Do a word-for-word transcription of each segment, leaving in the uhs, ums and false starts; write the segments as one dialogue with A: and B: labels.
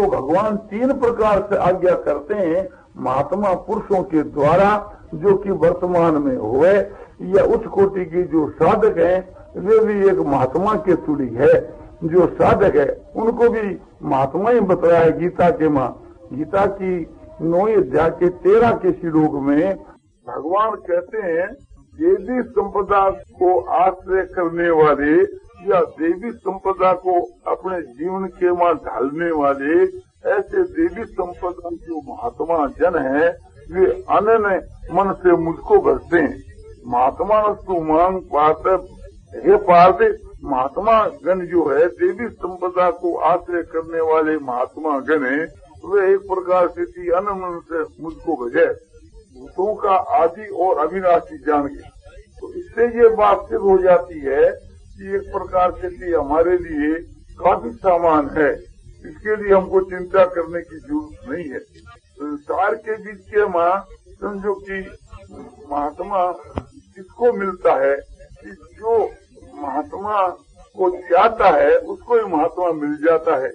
A: तो भगवान तीन प्रकार से आज्ञा करते हैं महात्मा पुरुषों के द्वारा, जो कि वर्तमान में हुए या उच्च कोटि की जो साधक है वे भी एक महात्मा के तुल्य है। जो साधक है उनको भी महात्मा ही बताया है गीता के माँ। गीता की नौ अध्याय के तेरह के श्लोक में भगवान कहते हैं देवी संपदा को आश्रय करने वाले या देवी संपदा को अपने जीवन के मां ढालने वाले ऐसे देवी संपदा जो महात्मा जन है वे अनन्य मन से मुझको भजते हैं। महात्मा नस्तु मांग पार्थ, हे पार्थ, महात्मा गण जो है देवी संपदा को आश्रय करने वाले महात्मा गण है वे एक प्रकार से अनन्य मन से मुझको भजे, भूतों का आदि और अविनाशी जान के। तो इससे ये बात सिद्ध हो जाती है कि एक प्रकार से हमारे लिए काफी सामान है, इसके लिए हमको चिंता करने की जरूरत नहीं है। संसार के बीच के माँ समझो कि महात्मा किसको मिलता है कि जो महात्मा को चाहता है उसको ही महात्मा मिल जाता है।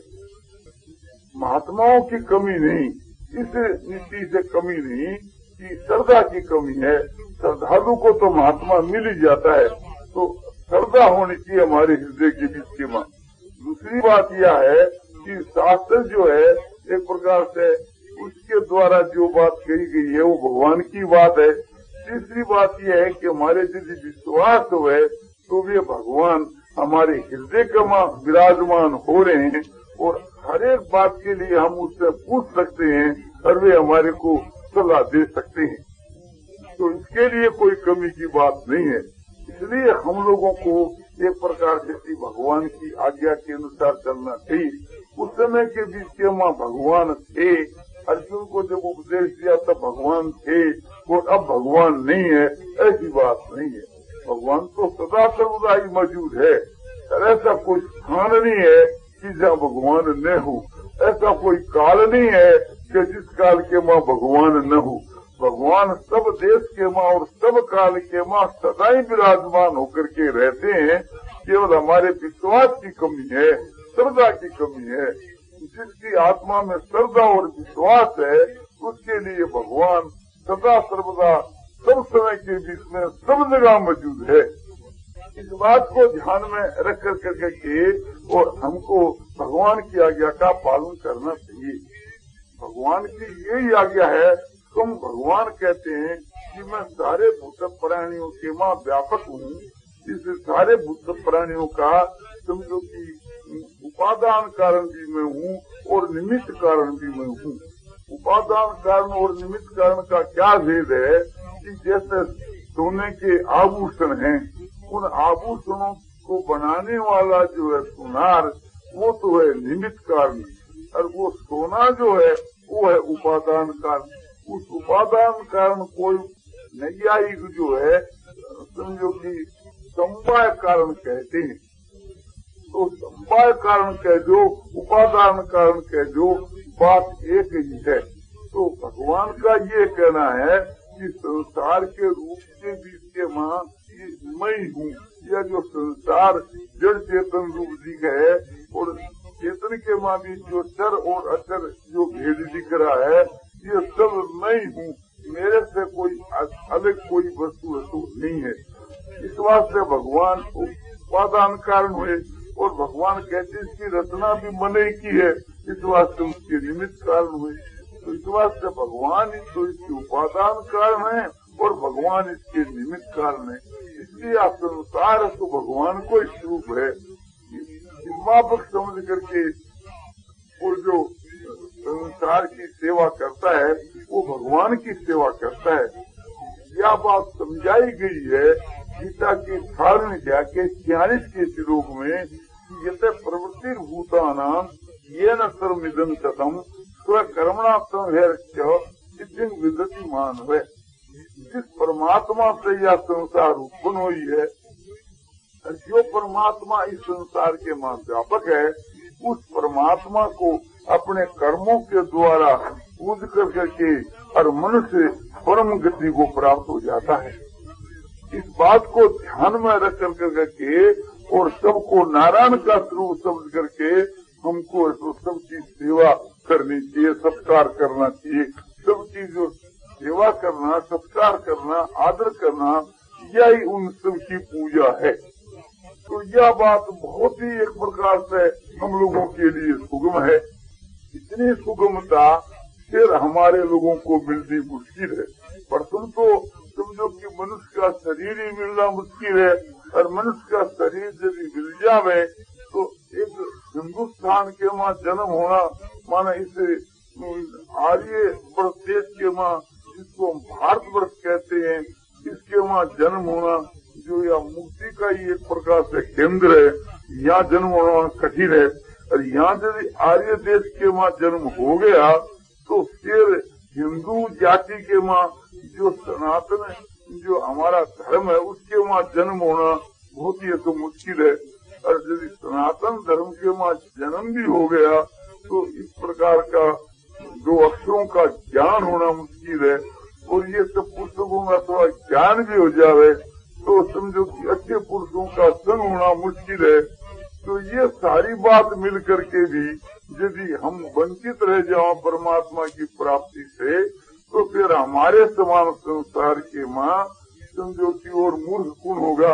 A: महात्माओं की कमी नहीं, इस नीति से कमी नहीं कि श्रद्धा की कमी है। श्रद्धालु को तो महात्मा मिल ही जाता है, तो श्रद्धा होनी चाहिए हमारे हृदय के बीच के माँ। दूसरी बात यह है कि शास्त्र जो है एक प्रकार से उसके द्वारा जो बात कही गई है वो भगवान की बात है। तीसरी बात यह है कि हमारे यदि विश्वास हुए तो वे भगवान हमारे हृदय का मां विराजमान हो रहे हैं और हर एक बात के लिए हम उससे पूछ सकते हैं और वे हमारे को सलाह दे सकते हैं। तो इसके लिए कोई कमी की बात नहीं है। इसलिए हम लोगों को एक प्रकार से भगवान की आज्ञा के अनुसार चलना चाहिए। उस समय के बीच के मां भगवान थे, अर्जुन को जब उपदेश दिया तब भगवान थे और अब भगवान नहीं है, ऐसी बात नहीं है। भगवान तो सदा सर्वदा ही मौजूद है। ऐसा कोई स्थान नहीं है कि जहाँ भगवान न हो, ऐसा कोई काल नहीं है कि जिस काल के माँ भगवान न हो। भगवान सब देश के माँ और सब काल के माँ सदा ही विराजमान होकर के रहते हैं। केवल हमारे विश्वास की कमी है, श्रद्धा की कमी है। जिसकी आत्मा में श्रद्धा और विश्वास है उसके लिए भगवान सदा सर्वदा सब समय के बीच में सब जगह मौजूद है। इस बात को ध्यान में रख कर करके और हमको भगवान की आज्ञा का पालन करना चाहिए। भगवान की यही आज्ञा है। तुम भगवान कहते हैं कि मैं सारे भूत प्राणियों के मां व्यापक हूँ। इस सारे भूत प्राणियों का समझो कि उपादान कारण भी मैं हूँ और निमित्त कारण भी मैं हूँ। उपादान कारण और निमित्त कारण का क्या भेद है कि जैसे सोने के आभूषण हैं, उन आभूषणों को बनाने वाला जो है सोनार वो तो है निमित्त कारण और वो सोना जो है वो है उपादान कारण। उस उपादान कारण कोई नैयायिक जो है समझो कि समवाय कारण कहते हैं। तो समवाय कारण कह जो, उपादान कारण कह जो, बात एक ही है। तो भगवान का ये कहना है कि संसार के रूप के बीच के माँ मैं हूँ। यह जो संसार जड़ चेतन रूप दिख है और चेतन के माँ भी जो चर और अचर जो भेद दिख रहा है ये सब मैं हूँ। मेरे से कोई अलग कोई वस्तु वस्तु नहीं है। इस वास्ते भगवान उपादान कारण हुए और भगवान कहते इसकी रचना भी मन ही की है, इस वास्ते उसके निमित्त कारण हुए। तो इस वास्ते भगवान ही तो इसके उपादान कारण है और भगवान इसके निमित्त कारण है। इसलिए आप संसार तो भगवान को स्वरूप है। मापक समझ करके और जो संसार की सेवा करता है वो भगवान की सेवा करता है। यह बात समझाई गई है गीता की अठारहवीं अध्याय के छियालीस के श्लोक में कि यत प्रवृत्ति भूतानाम ये न सर्वमिदं ततम स्वकर्मणा संहर्ष विदति मान है। जिस परमात्मा से यह संसार उत्पन्न हुई है, जो परमात्मा इस संसार के मान व्यापक है, उस परमात्मा को अपने कर्मों के द्वारा पूज कर करके और मनुष्य परम गति को प्राप्त हो जाता है। इस बात को ध्यान में रख कर करके और सबको नारायण का स्वरूप समझ करके हमको तो सबकी सेवा करनी चाहिए, सत्कार करना चाहिए। सबकी जो सेवा करना, सत्कार करना, आदर करना, यही उन सबकी पूजा है। तो यह बात बहुत ही एक प्रकार से हम लोगों के लिए सुगम है। इतनी सुगमता फिर हमारे लोगों को मिलनी मुश्किल है। पर तुम तो समझो कि मनुष्य का शरीर ही मिलना मुश्किल है, और मनुष्य का शरीर यदि मिल जावे तो एक हिंदुस्तान के माँ जन्म होना, माना इसे आर्य वर्ष देश के माँ जिसको हम भारतवर्ष कहते हैं, इसके वहाँ जन्म होना जो यह मुक्ति का ही एक प्रकार से केंद्र है, यहाँ जन्म होना कठिन है। और यहाँ यदि आर्य देश के वहाँ जन्म हो गया तो फिर हिंदू जाति के वहाँ जो सनातन जो हमारा धर्म है उसके वहाँ जन्म होना बहुत ही तो मुश्किल है। और यदि सनातन धर्म के वहाँ जन्म भी हो गया तो इस प्रकार का दो अक्षरों का ज्ञान होना मुश्किल है। और ये सब पुस्तकों का थोड़ा ज्ञान भी हो जावे तो समझो कि अच्छे पुरुषों का संग होना मुश्किल है। तो ये सारी बात मिल करके भी यदि हम वंचित रह जाओ परमात्मा की प्राप्ति से तो फिर हमारे समान संसार के माँ समझो कि और मूर्ख कौन होगा।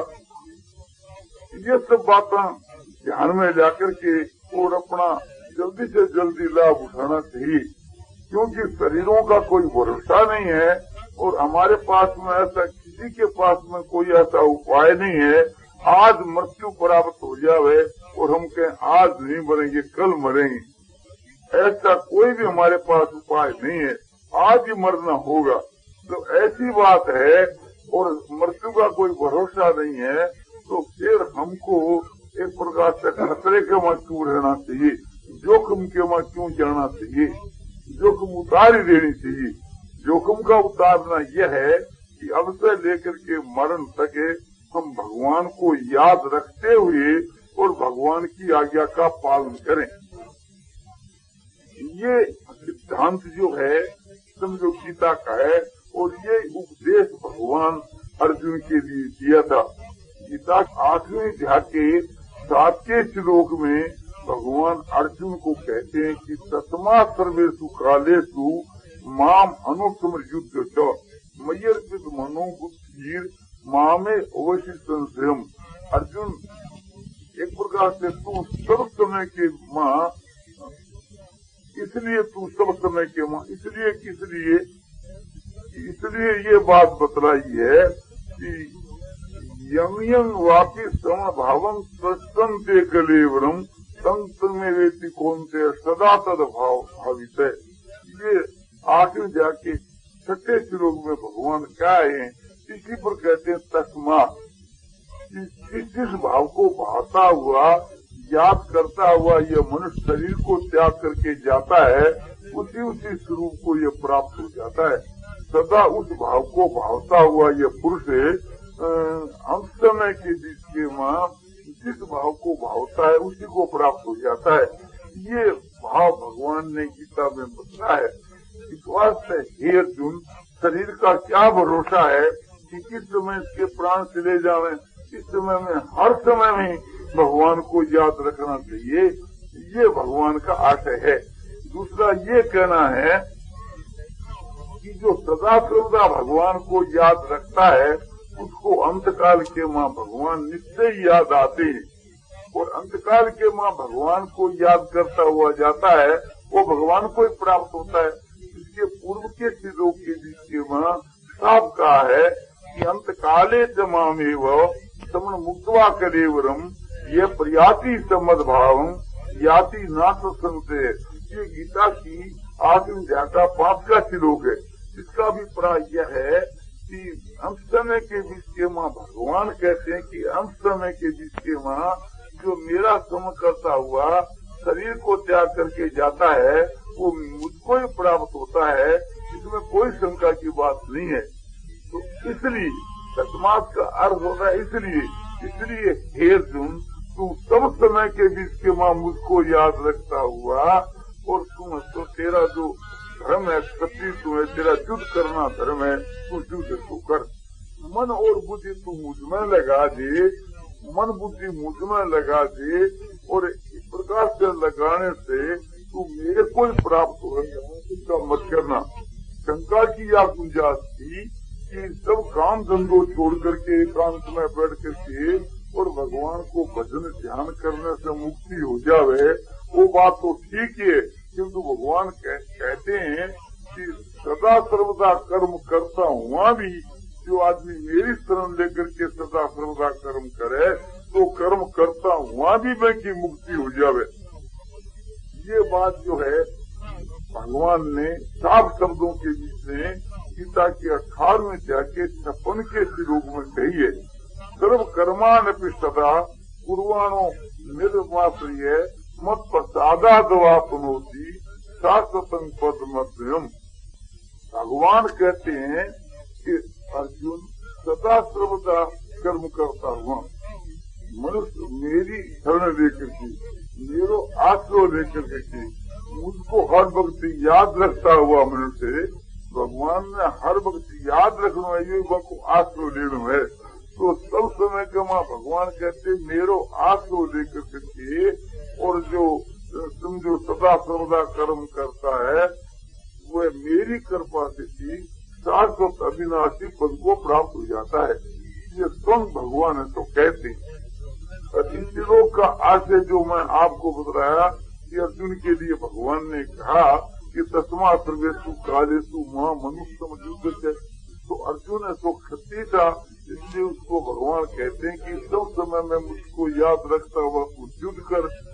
A: ये सब बातें ध्यान में जाकर के और अपना जल्दी से जल्दी लाभ उठाना चाहिए, क्योंकि शरीरों का कोई भरोसा नहीं है और हमारे पास में ऐसा किसी के पास में कोई ऐसा उपाय नहीं है आज मृत्यु प्राप्त हो जावे और हम कहें आज नहीं मरेंगे कल मरेंगे, ऐसा कोई भी हमारे पास उपाय नहीं है, आज ही मरना होगा। तो ऐसी बात है और मृत्यु का कोई भरोसा नहीं है तो फिर हमको एक प्रकार से खतरे के वहाँ क्यों रहना चाहिए, जोखिम के वहाँ क्यों जाना चाहिए, जोखिम उतार ही देनी चाहिए। जोखिम का उतारना यह है कि अब से लेकर के मरण तक हम भगवान को याद रखते हुए और भगवान की आज्ञा का पालन करें। ये सिद्धांत जो है समझो गीता का है और ये उपदेश भगवान अर्जुन के लिए दिया था। गीता आठवें अध्याय के सातवें श्लोक में भगवान अर्जुन को कहते हैं कि तस्मा सर्वेषु कालेषु माम अनुसमर्युध्य च मय्यर्पित मनो बुद्धिर मामे अवश्य संशयम। अर्जुन एक प्रकार से तू सब समय के माँ, इसलिए तू सब समय के माँ, इसलिए किस लिए, इसलिए ये बात बतलाई है कि यम यम वापि समभावं स्पष्टंते कलेवरम संत में वेति कौनते सदा तद भाव भावित है। ये आखिर जाके छठे श्लोक में भगवान क्या है, इसी पर कहते हैं तस्मा, जिस भाव को भाता हुआ याद करता हुआ ये मनुष्य शरीर को त्याग करके जाता है उसी उसी स्वरूप को ये प्राप्त हो जाता है। सदा उस भाव को भावता हुआ ये पुरुष हम समय के बीच के माँ जिस भाव को भावता है उसी को प्राप्त हो जाता है। ये भाव भगवान ने गीता में बताया है। इस वास्ते हे अर्जुन, शरीर का क्या भरोसा है कि किस समय इसके प्राण चले जावे, इस समय में हर समय में भगवान को याद रखना चाहिए, ये भगवान का आशय है। दूसरा ये कहना है कि जो सदा सर्वदा भगवान को याद रखता है उसको अंतकाल के माँ भगवान निश्चय ही याद आते हैं, और अंतकाल के माँ भगवान को याद करता हुआ जाता है वो भगवान को ही प्राप्त होता है। इसके पूर्व के श्लोकों के बीच के माँ साफ कहा है कि अंतकाले च मामेव समन मुक्त्वा कलेवरम ये प्रयाति समद भावम याति नाथ संते। ये गीता की आखिरी अध्याय का पांचवा श्लोक है। इसका अभिप्राय यह है कि अंत समय के बीच के माँ भगवान कहते हैं कि अंत समय के बीच के माँ जो मेरा सम करता हुआ शरीर को त्याग करके जाता है वो मुझको ही प्राप्त होता है, इसमें कोई शंका की बात नहीं है। तो इसलिए तस्मात् का अर्थ होता है इसलिए इसलिए हे अर्जुन, तू सब समय के बीच के माँ मुझको याद रखता हुआ और तुम तो तेरा जो धर्म है कर्तृत्व है, तेरा युद्ध करना धर्म है, तू युद्ध तू कर। मन और बुद्धि तू मुझ में लगा दे, मन बुद्धि मुझ में लगा दे, और इस प्रकार से लगाने से तो मेरे को ही प्राप्त हो चिंता मत करना। शंका की या गुंजाइश थी कि सब काम धंधों छोड़ करके एकांत में बैठ करके और भगवान को भजन ध्यान करने से मुक्ति हो जावे, वो बात तो ठीक है, किंतु भगवान कह, कहते हैं कि सदा सर्वदा कर्म करता हुआ भी जो आदमी मेरी शरण लेकर के सदा सर्वदा कर्म करे तो कर्म करता हुआ भी मैं की मुक्ति हो जावे। ये बात जो है भगवान ने साफ शब्दों के बीच में गीता के अठारहवें अध्याय के छप्पन के श्लोक में कही है। सर्व कर्मान अपि सदा कुर्वाणो निर्वाप्रिय मत प्रसादादवापनोति शाश्वतं पदमद्वयम्। भगवान कहते हैं कि अर्जुन सदा सर्वदा कर्म करता हुआ मनुष्य मेरी शरण लेकर के मेरो आश्रय लेकर के मुझको हर वक्त याद रखता हुआ मनुष्य, भगवान ने हर वक्त याद रखना है, ये को आश्रय लेना है। तो सब समय के माँ भगवान कहते मेरो आश्रय लेकर के और जो समझो सदा सर्वदा कर्म करता है वह मेरी कृपा से शाश्वत अविनाशी पद को प्राप्त हो जाता है। ये स्वयं भगवान है तो कहते हैं। इस श्लोक का आशय जो मैं आपको बताया कि अर्जुन के लिए भगवान ने कहा कि तस्मा सर्वेषु कालेषु मां मनुष्य युद्ध, तो अर्जुन है तो क्षत्रिय था, इसलिए उसको भगवान कहते हैं कि सब समय में मुझको याद रखता हुआ युद्ध कर।